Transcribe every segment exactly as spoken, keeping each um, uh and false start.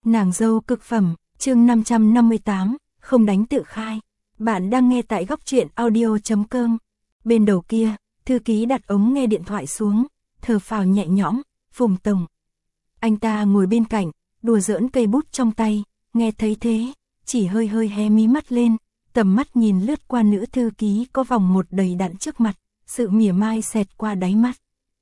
Nàng dâu cực phẩm, chương năm trăm năm mươi tám, không đánh tự khai. Bạn đang nghe tại góc truyện audio chấm com. Bên đầu kia, thư ký đặt ống nghe điện thoại xuống, thở phào nhẹ nhõm, Phùng tổng. Anh ta ngồi bên cạnh, đùa giỡn cây bút trong tay, nghe thấy thế, chỉ hơi hơi hé mí mắt lên, tầm mắt nhìn lướt qua nữ thư ký có vòng một đầy đặn trước mặt, sự mỉa mai xẹt qua đáy mắt.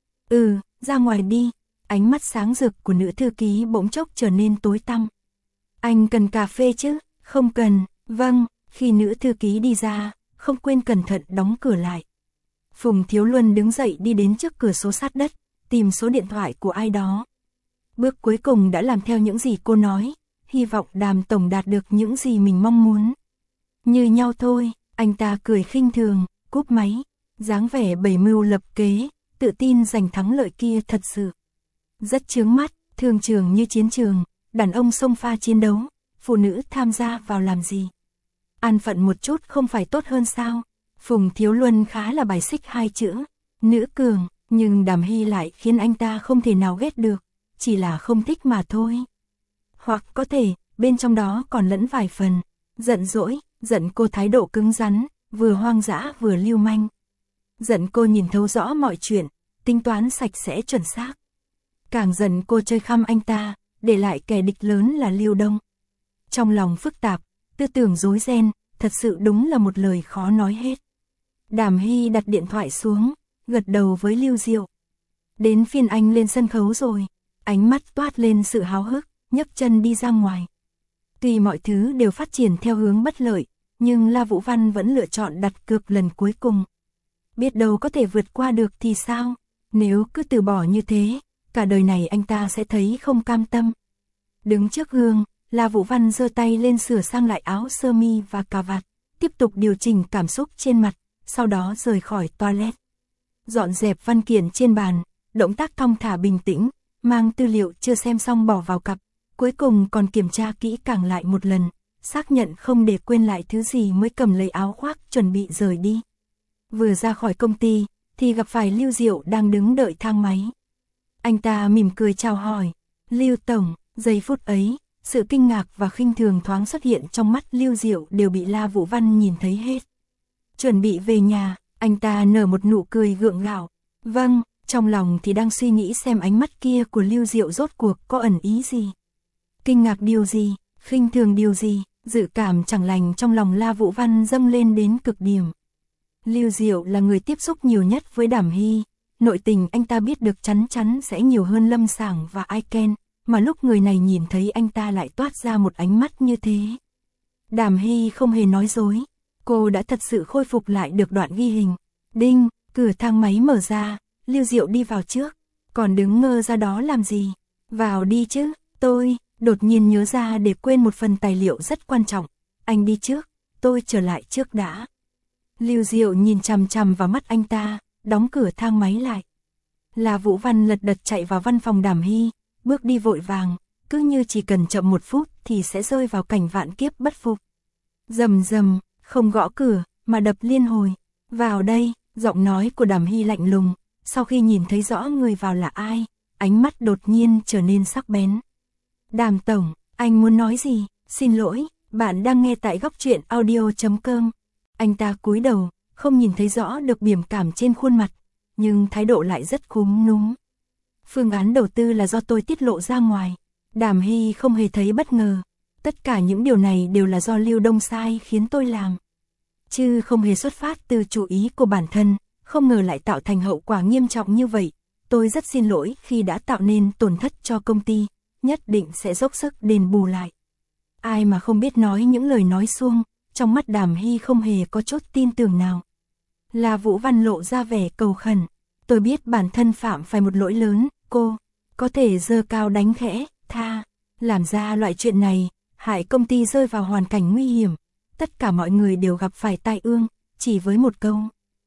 Ừ, ra ngoài đi. Ánh mắt sáng rực của nữ thư ký bỗng chốc trở nên tối tăm. Anh cần cà phê chứ? Không cần. Vâng. Khi nữ thư ký đi ra, không quên cẩn thận đóng cửa lại. Phùng Thiếu Luân đứng dậy đi đến trước cửa sổ sát đất, tìm số điện thoại của ai đó. Bước cuối cùng đã làm theo những gì cô nói, hy vọng Đàm tổng đạt được những gì mình mong muốn. Như nhau thôi, anh ta cười khinh thường, cúp máy, dáng vẻ bày mưu lập kế, tự tin giành thắng lợi kia thật sự rất chướng mắt. Thương trường như chiến trường, đàn ông xông pha chiến đấu, phụ nữ tham gia vào làm gì? An phận một chút không phải tốt hơn sao? Phùng Thiếu Luân khá là bài xích hai chữ nữ cường, nhưng Đàm Hy lại khiến anh ta không thể nào ghét được, chỉ là không thích mà thôi. Hoặc có thể, bên trong đó còn lẫn vài phần giận dỗi, giận cô thái độ cứng rắn, vừa hoang dã vừa lưu manh. Giận cô nhìn thấu rõ mọi chuyện, tính toán sạch sẽ chuẩn xác. Càng giận cô chơi khăm anh ta, để lại kẻ địch lớn là Lưu Đông. Trong lòng phức tạp, tư tưởng rối ren, thật sự đúng là một lời khó nói hết. Đàm Hy đặt điện thoại xuống, gật đầu với Lưu Diệu. Đến phiên anh lên sân khấu rồi, ánh mắt toát lên sự háo hức, nhấc chân đi ra ngoài. Tuy mọi thứ đều phát triển theo hướng bất lợi, nhưng La Vũ Văn vẫn lựa chọn đặt cược lần cuối cùng. Biết đâu có thể vượt qua được thì sao? Nếu cứ từ bỏ như thế, cả đời này anh ta sẽ thấy không cam tâm. Đứng trước gương, La Vũ Văn giơ tay lên sửa sang lại áo sơ mi và cà vạt, tiếp tục điều chỉnh cảm xúc trên mặt, sau đó rời khỏi toilet. Dọn dẹp văn kiện trên bàn, động tác thong thả bình tĩnh, mang tư liệu chưa xem xong bỏ vào cặp, cuối cùng còn kiểm tra kỹ càng lại một lần, xác nhận không để quên lại thứ gì mới cầm lấy áo khoác chuẩn bị rời đi. Vừa ra khỏi công ty, thì gặp phải Lưu Diệu đang đứng đợi thang máy. Anh ta mỉm cười chào hỏi, Lưu tổng. Giây phút ấy, sự kinh ngạc và khinh thường thoáng xuất hiện trong mắt Lưu Diệu đều bị La Vũ Văn nhìn thấy hết. Chuẩn bị về nhà, anh ta nở một nụ cười gượng gạo. Vâng, trong lòng thì đang suy nghĩ xem ánh mắt kia của Lưu Diệu rốt cuộc có ẩn ý gì. Kinh ngạc điều gì, khinh thường điều gì, dự cảm chẳng lành trong lòng La Vũ Văn dâng lên đến cực điểm. Lưu Diệu là người tiếp xúc nhiều nhất với Đàm Hy, nội tình anh ta biết được chắn chắn sẽ nhiều hơn Lâm Sảng và Ai Ken, mà lúc người này nhìn thấy anh ta lại toát ra một ánh mắt như thế. Đàm Hy không hề nói dối, cô đã thật sự khôi phục lại được đoạn ghi hình. Đinh, cửa thang máy mở ra, Lưu Diệu đi vào trước, còn đứng ngơ ra đó làm gì? Vào đi chứ, tôi đột nhiên nhớ ra để quên một phần tài liệu rất quan trọng, anh đi trước, tôi trở lại trước đã. Lưu Diệu nhìn chằm chằm vào mắt anh ta, đóng cửa thang máy lại. La Vũ Văn lật đật chạy vào văn phòng Đàm Hy, bước đi vội vàng, cứ như chỉ cần chậm một phút thì sẽ rơi vào cảnh vạn kiếp bất phục. Rầm rầm, không gõ cửa, mà đập liên hồi. Vào đây, giọng nói của Đàm Hy lạnh lùng, sau khi nhìn thấy rõ người vào là ai, ánh mắt đột nhiên trở nên sắc bén. Đàm tổng, anh muốn nói gì? Xin lỗi, bạn đang nghe tại góc truyện audio chấm com. Anh ta cúi đầu, không nhìn thấy rõ được biểu cảm trên khuôn mặt, nhưng thái độ lại rất khúm núm. Phương án đầu tư là do tôi tiết lộ ra ngoài. Đàm Hy không hề thấy bất ngờ. Tất cả những điều này đều là do Lưu Đông sai khiến tôi làm, chứ không hề xuất phát từ chủ ý của bản thân, không ngờ lại tạo thành hậu quả nghiêm trọng như vậy. Tôi rất xin lỗi khi đã tạo nên tổn thất cho công ty, nhất định sẽ dốc sức đền bù lại. Ai mà không biết nói những lời nói suông, trong mắt Đàm Hy không hề có chút tin tưởng nào. La Vũ Văn lộ ra vẻ cầu khẩn. Tôi biết bản thân phạm phải một lỗi lớn, cô có thể giơ cao đánh khẽ, tha, làm ra loại chuyện này, hại công ty rơi vào hoàn cảnh nguy hiểm, tất cả mọi người đều gặp phải tai ương, chỉ với một câu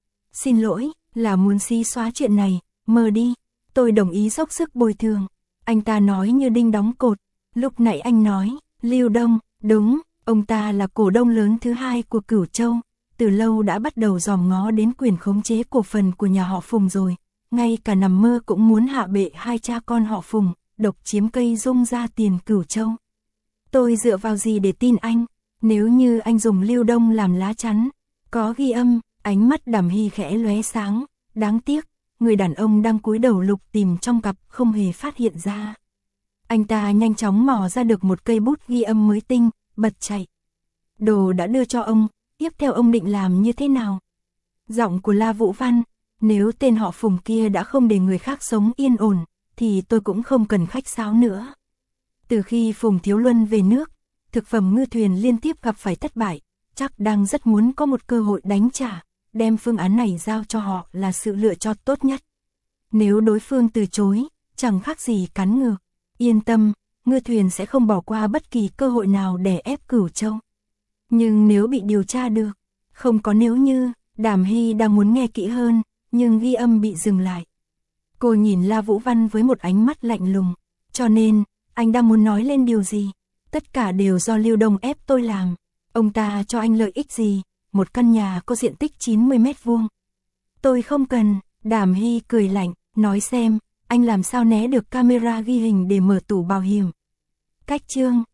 xin lỗi, là muốn xí xóa chuyện này, mờ đi, tôi đồng ý dốc sức bồi thường. Anh ta nói như đinh đóng cột. Lúc nãy anh nói, Lưu Đông, đúng, ông ta là cổ đông lớn thứ hai của Cửu Châu, từ lâu đã bắt đầu dòm ngó đến quyền khống chế cổ phần của nhà họ Phùng rồi, ngay cả nằm mơ cũng muốn hạ bệ hai cha con họ Phùng, độc chiếm cây Dung ra tiền Cửu Châu. Tôi dựa vào gì để tin anh? Nếu như anh dùng Lưu Đông làm lá chắn, có ghi âm, ánh mắt Đàm Hy khẽ lóe sáng, đáng tiếc, người đàn ông đang cúi đầu lục tìm trong cặp không hề phát hiện ra. Anh ta nhanh chóng mò ra được một cây bút ghi âm mới tinh, bật chạy. Đồ đã đưa cho ông, tiếp theo ông định làm như thế nào? Giọng của La Vũ Văn, nếu tên họ Phùng kia đã không để người khác sống yên ổn, thì tôi cũng không cần khách sáo nữa. Từ khi Phùng Thiếu Luân về nước, thực phẩm ngư thuyền liên tiếp gặp phải thất bại, chắc đang rất muốn có một cơ hội đánh trả, đem phương án này giao cho họ là sự lựa chọn tốt nhất. Nếu đối phương từ chối, chẳng khác gì cắn ngược. Yên tâm, ngư thuyền sẽ không bỏ qua bất kỳ cơ hội nào để ép Cửu Châu. Nhưng nếu bị điều tra được, không có nếu như, Đàm Hy đang muốn nghe kỹ hơn, nhưng ghi âm bị dừng lại. Cô nhìn La Vũ Văn với một ánh mắt lạnh lùng, cho nên, anh đang muốn nói lên điều gì? Tất cả đều do Lưu Đông ép tôi làm. Ông ta cho anh lợi ích gì? Một căn nhà có diện tích chín mươi mét vuông. Tôi không cần, Đàm Hy cười lạnh, nói xem, anh làm sao né được camera ghi hình để mở tủ bảo hiểm. Cách chương